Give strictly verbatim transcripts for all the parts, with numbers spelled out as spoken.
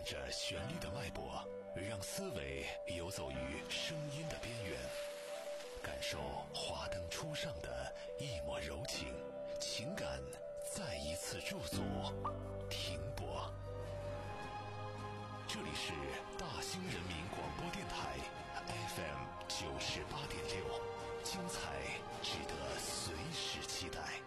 感着旋律的脉搏，让思维游走于声音的边缘，感受华灯初上的一抹柔情，情感再一次驻足停泊。这里是大兴人民广播电台 F M 九十八点六，精彩值得随时期待。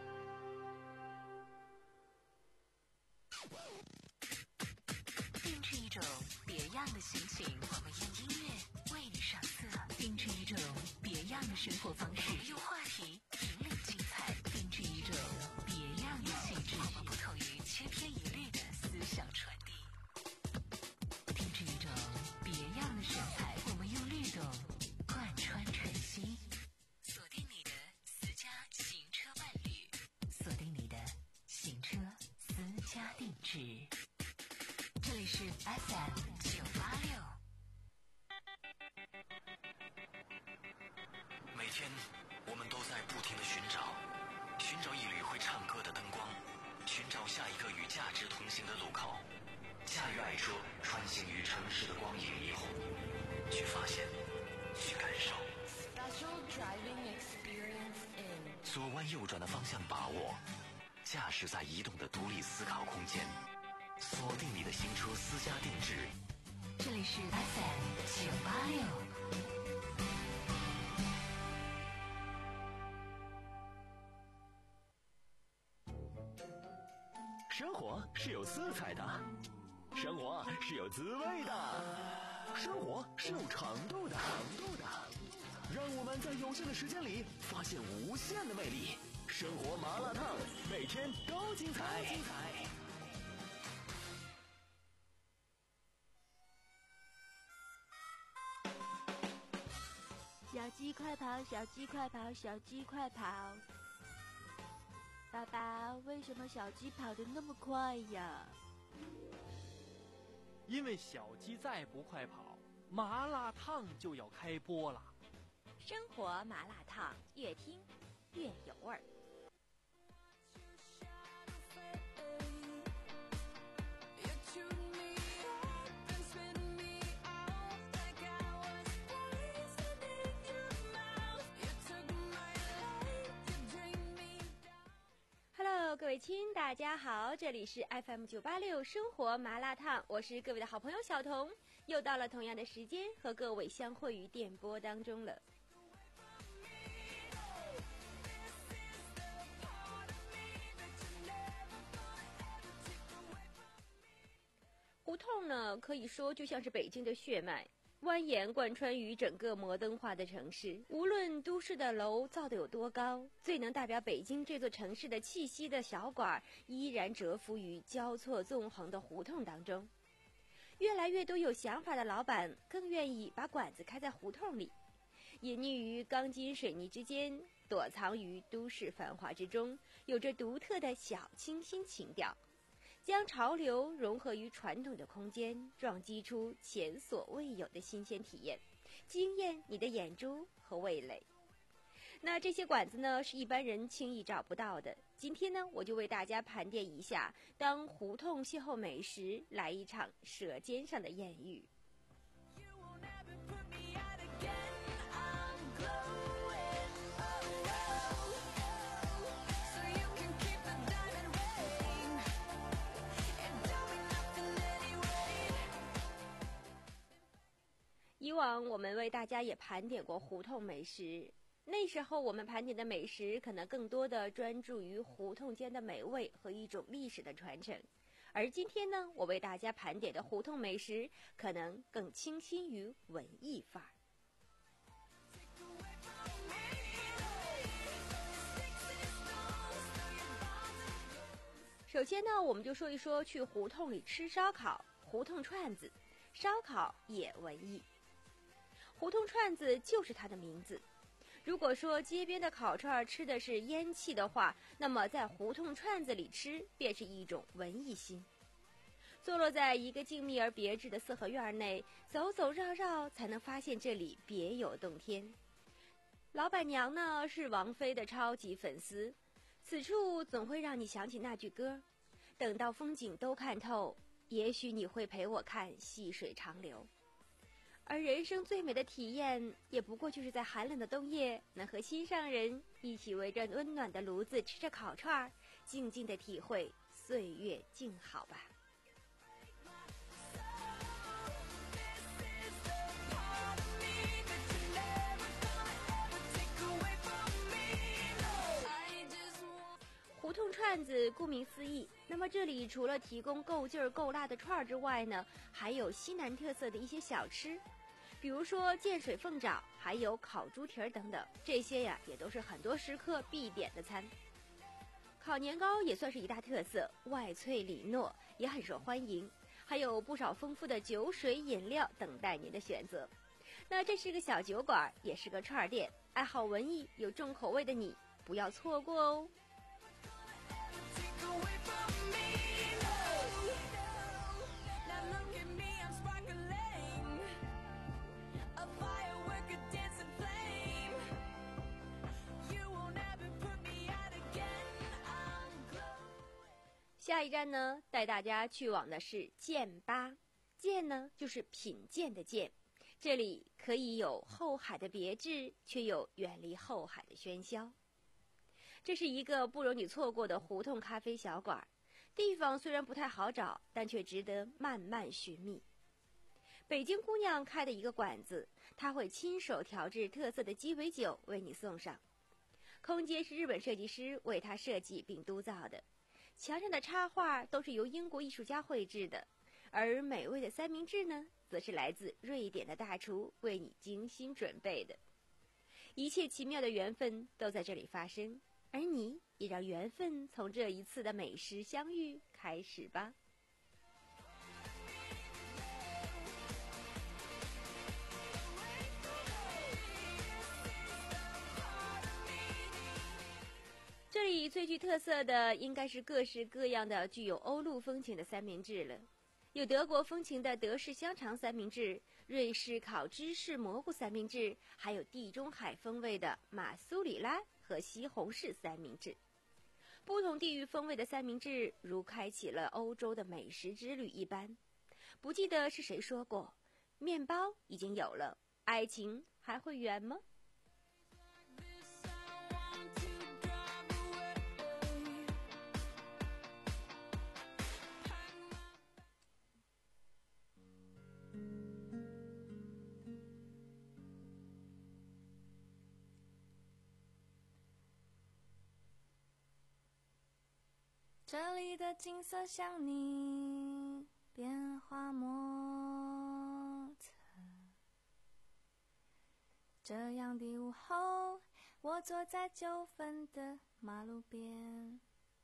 定制一种别样的心情，我们用音乐为你上色；定制一种别样的生活方式，我们用话题引领精彩；定制一种别样的气质，我们不同于千篇一律的思想传递；定制一种别样的神采，我们用律动贯穿晨曦。锁定你的私家行车伴侣，锁定你的行车私家定制。这里是 F M 九八六。 每天我们都在不停地寻找，寻找一缕会唱歌的灯光，寻找下一个与价值同行的路口。驾驭爱车，穿行于城市的光影霓虹，去发现，去感受。 Special driving experience in 左弯右转的方向把握，驾驶在移动的独立思考空间。锁定你的新车私家定制， 这里是 F M 九八六。 生活是有色彩的，生活是有滋味的，生活是有长度的。让我们在有限的时间里发现无限的魅力。生活麻辣烫，每天都精彩。 小鸡快跑，小鸡快跑，小鸡快跑！爸爸，为什么小鸡跑得那么快呀？ 因为小鸡再不快跑，麻辣烫就要开播了。 生活麻辣烫，越听越有味儿。Hello， 各位亲，大家好，这里是 F M 九八六生活麻辣烫，我是各位的好朋友小彤，又到了同样的时间和各位相会于电波当中了。胡同呢，可以说就像是北京的血脉，蜿蜒贯穿于整个摩登化的城市。无论都市的楼造得有多高，最能代表北京这座城市的气息的小馆依然蛰伏于交错纵横的胡同当中。越来越多有想法的老板更愿意把馆子开在胡同里，隐匿于钢筋水泥之间，躲藏于都市繁华之中，有着独特的小清新情调，将潮流融合于传统的空间，撞击出前所未有的新鲜体验，惊艳你的眼珠和味蕾。那这些馆子呢，是一般人轻易找不到的。今天呢，我就为大家盘点一下，当胡同邂逅美食，来一场舌尖上的艳遇。以往我们为大家也盘点过胡同美食，那时候我们盘点的美食可能更多的专注于胡同间的美味和一种历史的传承，而今天呢，我为大家盘点的胡同美食可能更倾心于文艺范儿。首先呢，我们就说一说去胡同里吃烧烤，胡同串子，烧烤也文艺。胡同串子就是它的名字。如果说街边的烤串吃的是烟气的话，那么在胡同串子里吃便是一种文艺心。坐落在一个静谧而别致的四合院内，走走绕绕才能发现这里别有洞天。老板娘呢是王菲的超级粉丝，此处总会让你想起那句歌，等到风景都看透， 也许你会陪我看细水长流。而人生最美的体验，也不过就是在寒冷的冬夜，能和心上人一起围着温暖的炉子，吃着烤串，静静地体会岁月静好吧。胡同串子顾名思义，那么这里除了提供够劲儿够辣的串儿之外呢，还有西南特色的一些小吃，比如说涧水凤爪，还有烤猪蹄儿等等，这些呀也都是很多食客必点的餐。烤年糕也算是一大特色，外脆里糯，也很受欢迎，还有不少丰富的酒水饮料等待您的选择。那这是个小酒馆，也是个串儿店，爱好文艺有重口味的你不要错过哦。下一站呢，带大家去往的是涧吧。涧呢，就是品鉴的鉴，这里可以有后海的别致，却又远离后海的喧嚣。这是一个不容你错过的胡同咖啡小馆，地方虽然不太好找，但却值得慢慢寻觅。北京姑娘开的一个馆子，她会亲手调制特色的鸡尾酒为你送上。空间是日本设计师为她设计并督造的，墙上的插画都是由英国艺术家绘制的，而美味的三明治呢，则是来自瑞典的大厨为你精心准备的。一切奇妙的缘分都在这里发生，而你也让缘分从这一次的美食相遇开始吧。这里最具特色的应该是各式各样的具有欧陆风情的三明治了，有德国风情的德式香肠三明治，瑞士烤芝士蘑菇三明治，还有地中海风味的马苏里拉和西红柿三明治。不同地域风味的三明治如开启了欧洲的美食之旅一般。不记得是谁说过，面包已经有了，爱情还会远吗？ 这里的景色像你变化莫测，这样的午后，我坐在九份的马路边，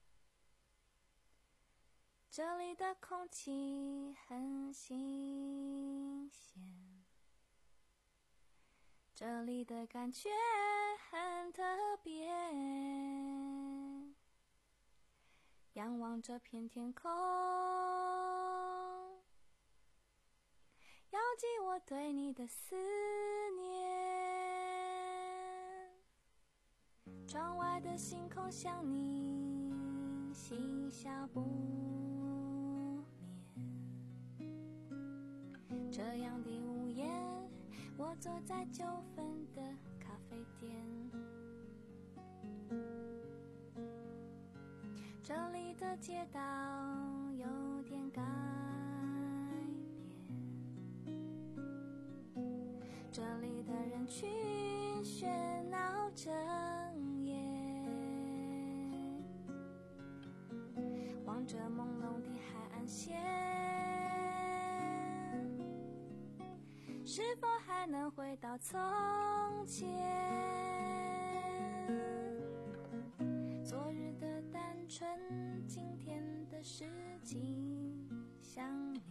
这里的空气很新鲜，这里的感觉很特别，仰望这片天空，遥寄我对你的思念。窗外的星空像你嬉笑不眠，这样的午夜，我坐在九份的咖啡店，这里的街道有点改变，这里的人群喧闹整夜，望着朦胧的海岸线，是否还能回到从前？昨日的单纯，今天的事情像你，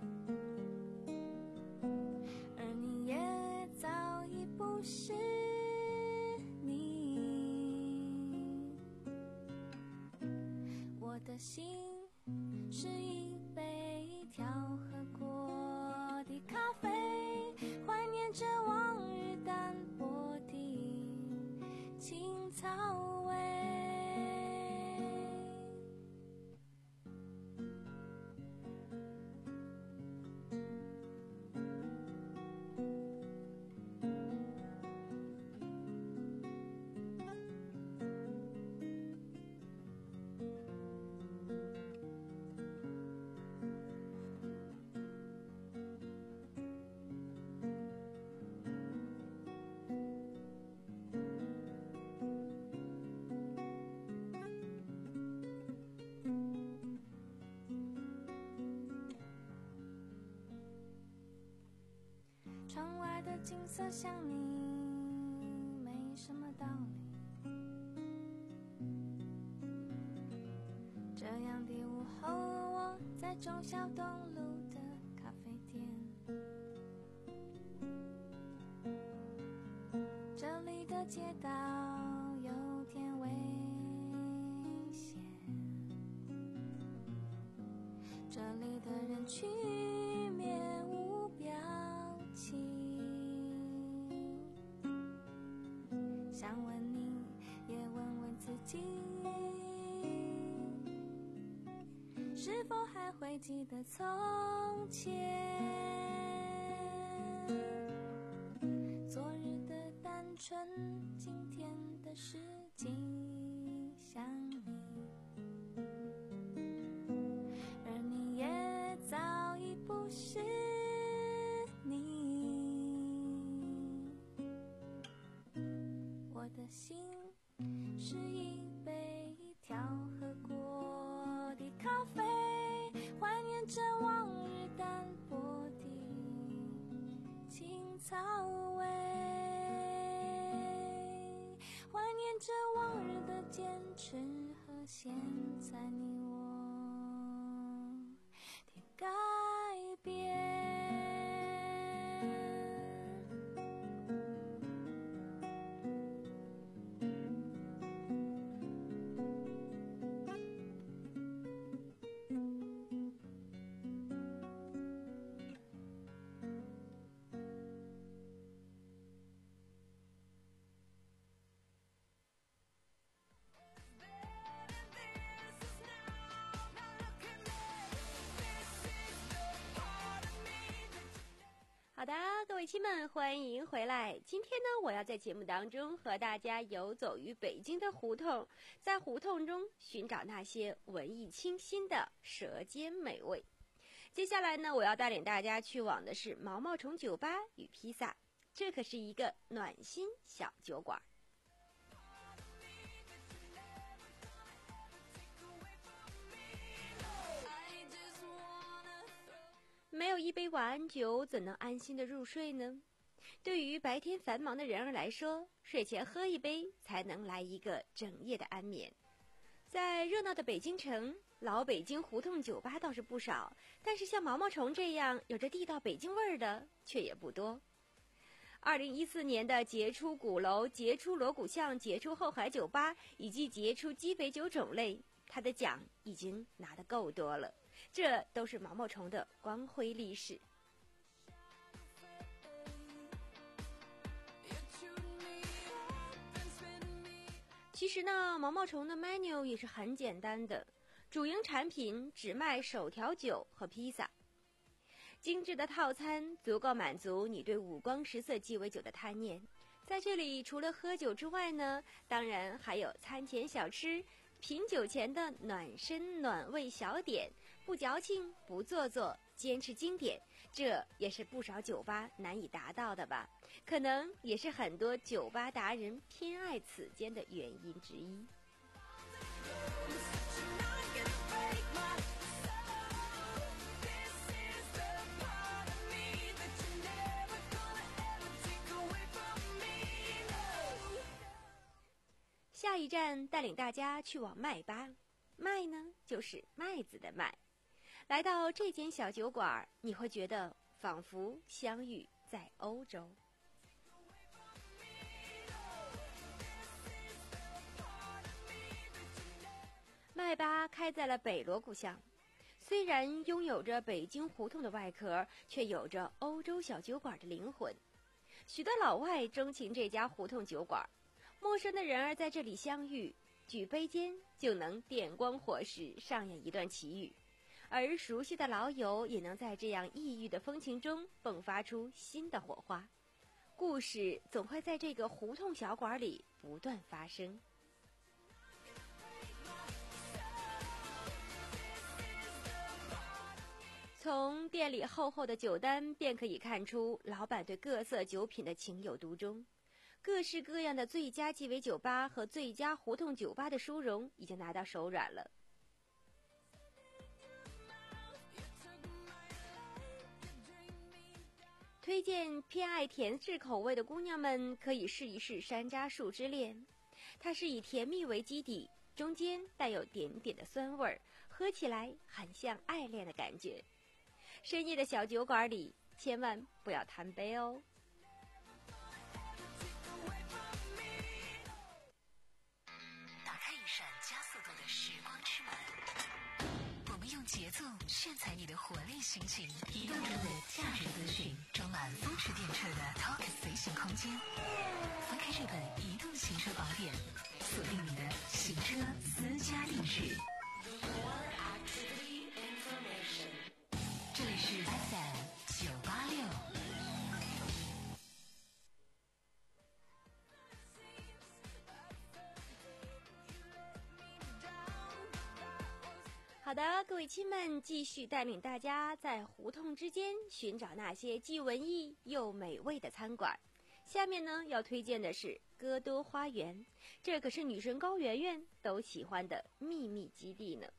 而你也早已不是你。我的心是一杯调和过的咖啡，怀念着往日淡薄的青草味。 景色像你没什么道理。这样的午后，我在忠孝东路的咖啡店，这里的街道有点危险，这里的人群面无表情，想问你也问问自己，是否还会记得从前，昨日的单纯，今天的事迹像你，而你也早已不是你。我的心是一杯调和过的咖啡，怀念着往日淡薄的青草味，怀念着往日的坚持和现在你我的改变。 好的，各位亲们，欢迎回来。今天呢，我要在节目当中和大家游走于北京的胡同，在胡同中寻找那些文艺清新的舌尖美味。接下来呢，我要带领大家去往的是毛毛虫酒吧与披萨，这可是一个暖心小酒馆。没有一杯晚安酒，怎能安心的入睡呢？对于白天繁忙的人儿来说，睡前喝一杯才能来一个整夜的安眠。在热闹的北京城，老北京胡同酒吧倒是不少，但是像毛毛虫这样有着地道北京味儿的却也不多。二零一四年的杰出鼓楼、杰出锣鼓巷、杰出后海酒吧以及杰出鸡尾酒种类，它的奖已经拿得够多了。这都是毛毛虫的光辉历史。其实呢，毛毛虫的 menu 也是很简单的，主营产品只卖手调酒和披萨。精致的套餐足够满足你对五光十色鸡尾酒的贪念。在这里，除了喝酒之外呢，当然还有餐前小吃、品酒前的暖身暖胃小点，不矫情不做作，坚持经典，这也是不少酒吧难以达到的吧，可能也是很多酒吧达人偏爱此间的原因之一。下一站带领大家去往麦吧，麦呢就是麦子的麦。来到这间小酒馆，你会觉得仿佛相遇在欧洲。麦吧开在了北锣鼓巷，虽然拥有着北京胡同的外壳，却有着欧洲小酒馆的灵魂。许多老外钟情这家胡同酒馆，陌生的人儿在这里相遇，举杯间就能电光火石上演一段奇遇，而熟悉的老友也能在这样异域的风情中迸发出新的火花。故事总会在这个胡同小馆里不断发生。从店里厚厚的酒单便可以看出老板对各色酒品的情有独钟。各式各样的最佳鸡尾酒吧和最佳胡同酒吧的殊荣已经拿到手软了。 推荐偏爱甜制口味的姑娘们可以试一试山楂树之恋，它是以甜蜜为基底，中间带有点点的酸味儿，喝起来很像爱恋的感觉。深夜的小酒馆里，千万不要贪杯哦。 打开一扇加速度的时光之门，我们用节奏炫彩你的活力心情，移动中的价值资讯，装满风驰电掣的 Talk 随行空间。翻开这本移动行车宝典，锁定你的行车私家定制。这里是 F M 九八六。 好的，各位亲们，继续带领大家在胡同之间寻找那些既文艺又美味的餐馆。下面呢，要推荐的是歌多花园，这可是女神高圆圆都喜欢的秘密基地呢。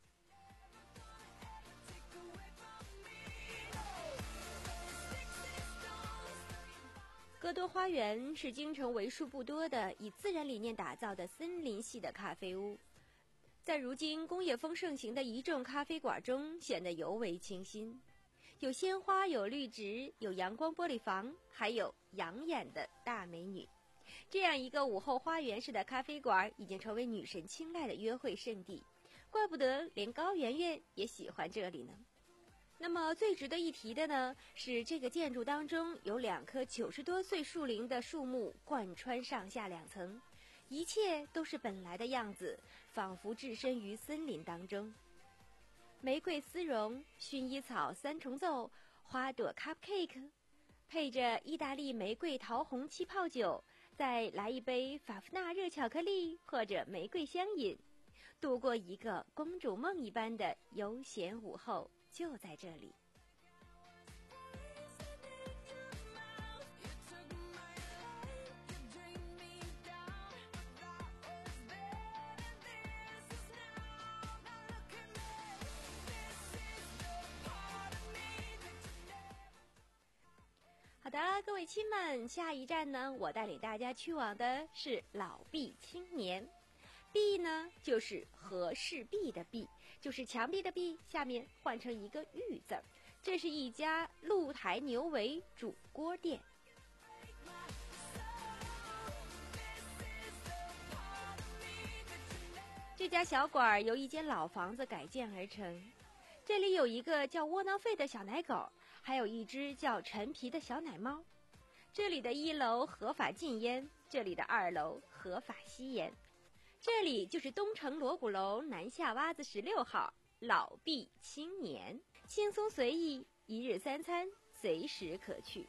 歌多花园是京城为数不多的以自然理念打造的森林系的咖啡屋，在如今工业风盛行的一众咖啡馆中显得尤为清新，有鲜花，有绿植，有阳光玻璃房，还有养眼的大美女。这样一个午后花园式的咖啡馆已经成为女神青睐的约会圣地，怪不得连高圆圆也喜欢这里呢。那么最值得一提的呢，是这个建筑当中有两棵九十多岁树龄的树木贯穿上下两层，一切都是本来的样子，仿佛置身于森林当中。玫瑰丝绒、薰衣草三重奏、花朵 cupcake， 配着意大利玫瑰桃红气泡酒，再来一杯法芙娜热巧克力或者玫瑰香饮，度过一个公主梦一般的悠闲午后，就在这里。好的，各位亲们，下一站呢，我带领大家去往的是老壁青年。壁呢，就是和氏璧的璧，就是墙壁的壁，下面换成一个玉字。这是一家露台牛围煮锅店。这家小馆由一间老房子改建而成，这里有一个叫窝囊废的小奶狗，还有一只叫陈皮的小奶猫。这里的一楼合法禁烟，这里的二楼合法吸烟。这里就是东城锣鼓楼南下洼子十六号老壁青年，轻松随意，一日三餐随时可去。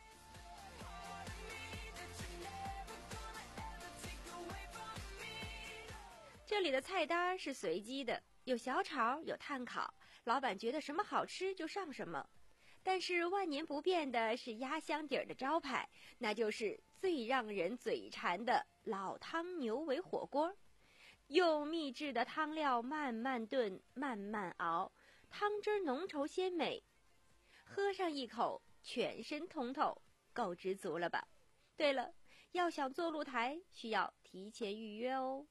这里的菜单是随机的，有小炒，有炭烤，老板觉得什么好吃就上什么。但是万年不变的是压箱底儿的招牌，那就是最让人嘴馋的老汤牛围火锅。用秘制的汤料慢慢炖，慢慢熬，汤汁浓稠鲜美，喝上一口全身通透，够知足了吧？对了，要想坐露台需要提前预约哦。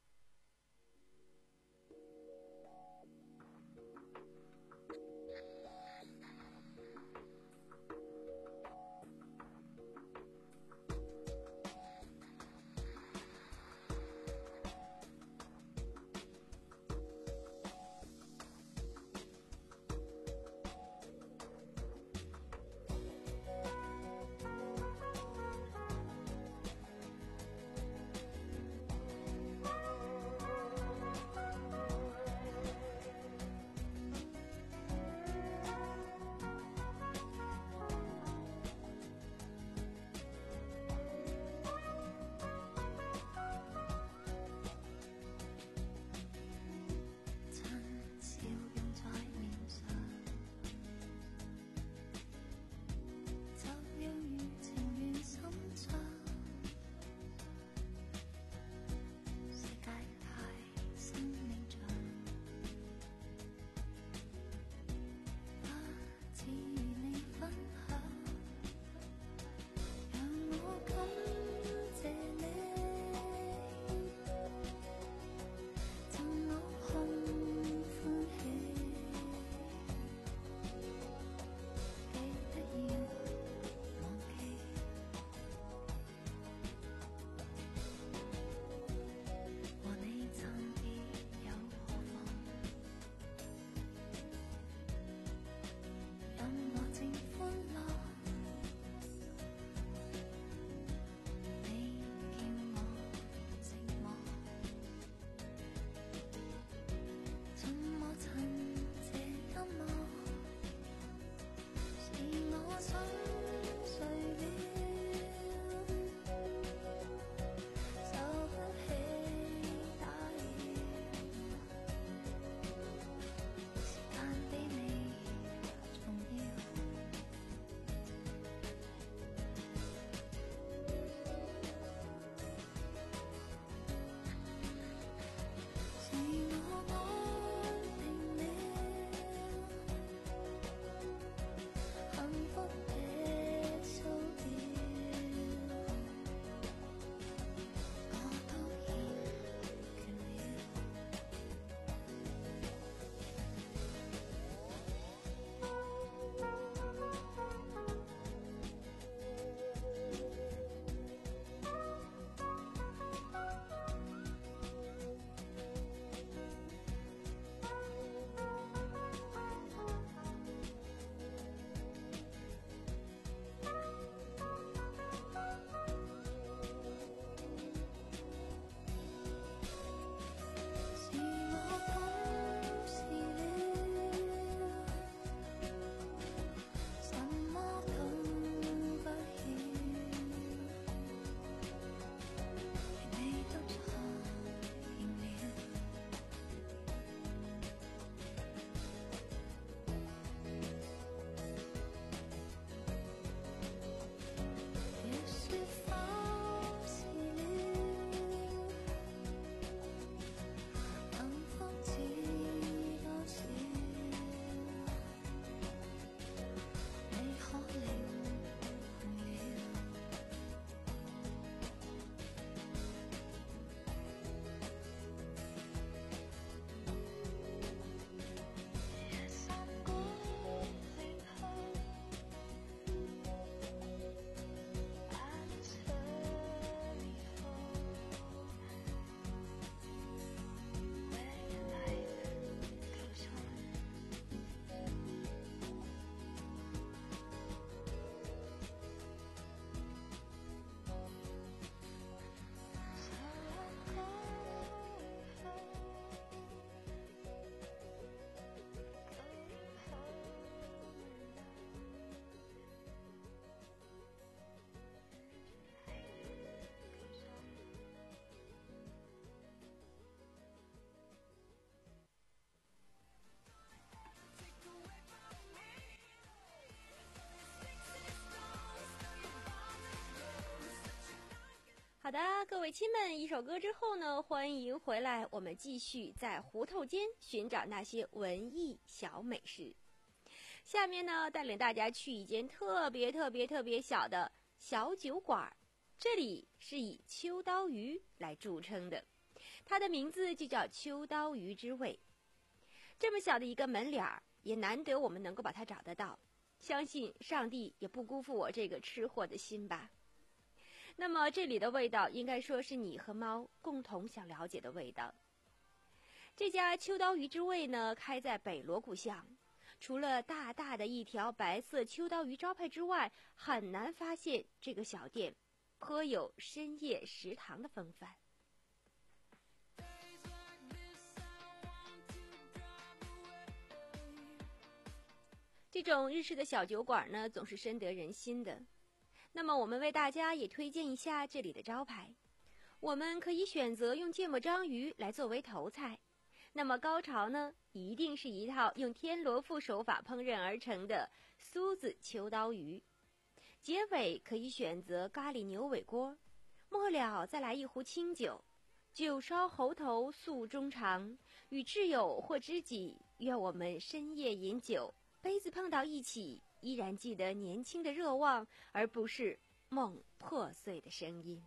的，各位亲们，一首歌之后呢，欢迎回来，我们继续在胡同间寻找那些文艺小美食。下面呢，带领大家去一间特别特别特别小的小酒馆，这里是以秋刀鱼来著称的，它的名字就叫秋刀鱼之味。这么小的一个门脸儿，也难得我们能够把它找得到，相信上帝也不辜负我这个吃货的心吧。那么这里的味道应该说是你和猫共同想了解的味道。这家秋刀鱼之味呢，开在北锣鼓巷，除了大大的一条白色秋刀鱼招牌之外，很难发现这个小店颇有深夜食堂的风范。这种日式的小酒馆呢，总是深得人心的。那么我们为大家也推荐一下这里的招牌，我们可以选择用芥末章鱼来作为头菜，那么高潮呢，一定是一套用天罗腹手法烹饪而成的酥子秋刀鱼，结尾可以选择咖喱牛尾锅，末了再来一壶清酒，酒烧喉头诉衷肠，与挚友或知己约我们深夜饮酒，杯子碰到一起，依然记得年轻的热望，而不是梦破碎的声音。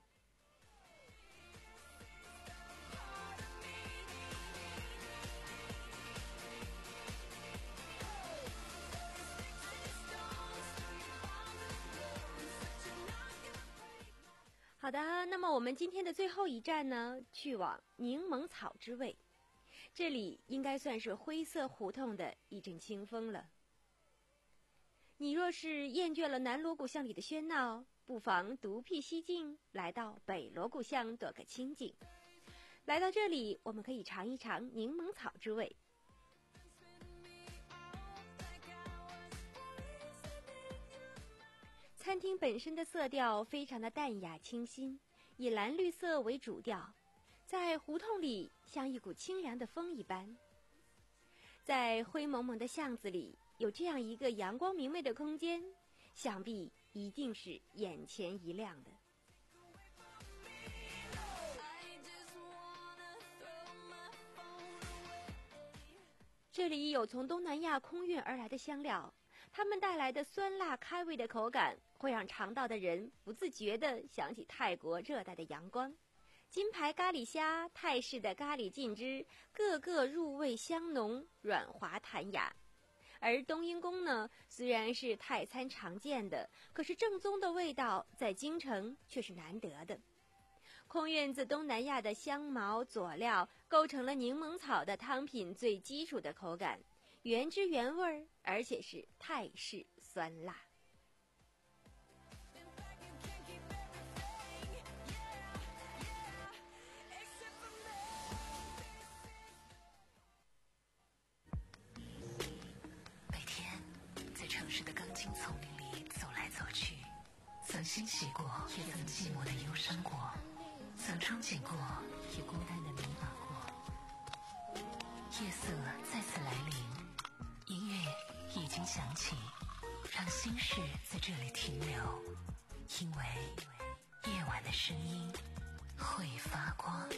好的，那么我们今天的最后一站呢，去往柠檬草之味，这里应该算是灰色胡同的一阵清风了。你若是厌倦了南锣鼓巷里的喧闹，不妨独辟蹊径，来到北锣鼓巷躲个清静。来到这里，我们可以尝一尝柠檬草之味。餐厅本身的色调非常的淡雅清新，以蓝绿色为主调，在胡同里像一股清凉的风一般。在灰蒙蒙的巷子里，有这样一个阳光明媚的空间，想必一定是眼前一亮的。这里有从东南亚空运而来的香料，它们带来的酸辣开胃的口感，会让尝到的人不自觉地想起泰国热带的阳光。金牌咖喱虾、泰式的咖喱浸汁，个个入味香浓，软滑弹雅。而冬阴功呢，虽然是泰餐常见的，可是正宗的味道在京城却是难得的。空运自东南亚的香茅佐料，构成了柠檬草的汤品最基础的口感，原汁原味，而且是泰式酸辣。 城市的钢筋丛林里走来走去，曾欣喜过，也曾寂寞的忧伤过，曾憧憬过，也孤单的迷茫过。夜色再次来临，音乐已经响起，让心事在这里停留，因为夜晚的声音会发光。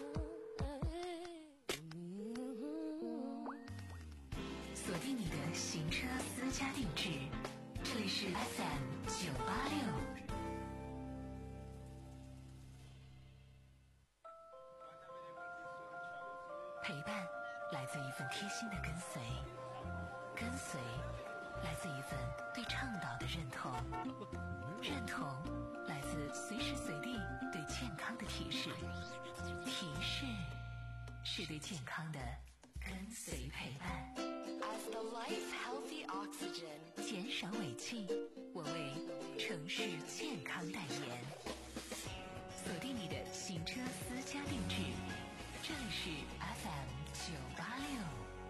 锁定你的行车私家定制，这里是 F M 九八六。陪伴来自一份贴心的跟随，跟随来自一份对倡导的认同，认同来自随时随地对健康的提示，提示是对健康的跟随陪伴。 As the life healthy oxygen， 减少尾气，我为城市健康代言。锁定你的行车私家定制，这里是 F M 九八六。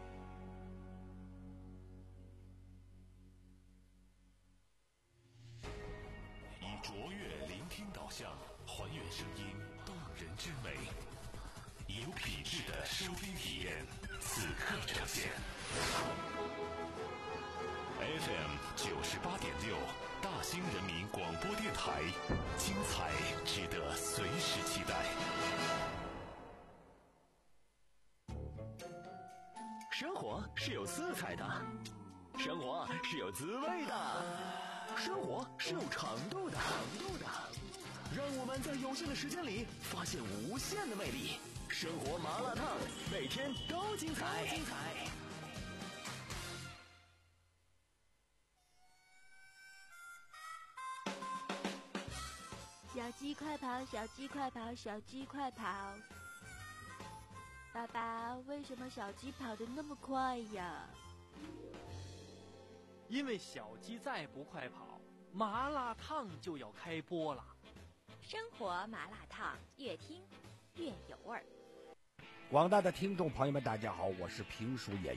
以卓越聆听导向，还原声音动人之美，以有品质的收听体验，此刻呈现。F M 九十八点六，大兴人民广播电台。 台，精彩值得随时期待。 生活是有色彩的，生活是有滋味的，生活是有长度的，长度的。让我们在有限的时间里发现无限的魅力。生活麻辣烫，每天都精彩，精彩。 小鸡快跑，小鸡快跑，小鸡快跑！爸爸，为什么小鸡跑得那么快呀？ 因为小鸡再不快跑，麻辣烫就要开播了。 生活麻辣烫，越听越有味儿。 广大的听众朋友们，大家好，我是评书演员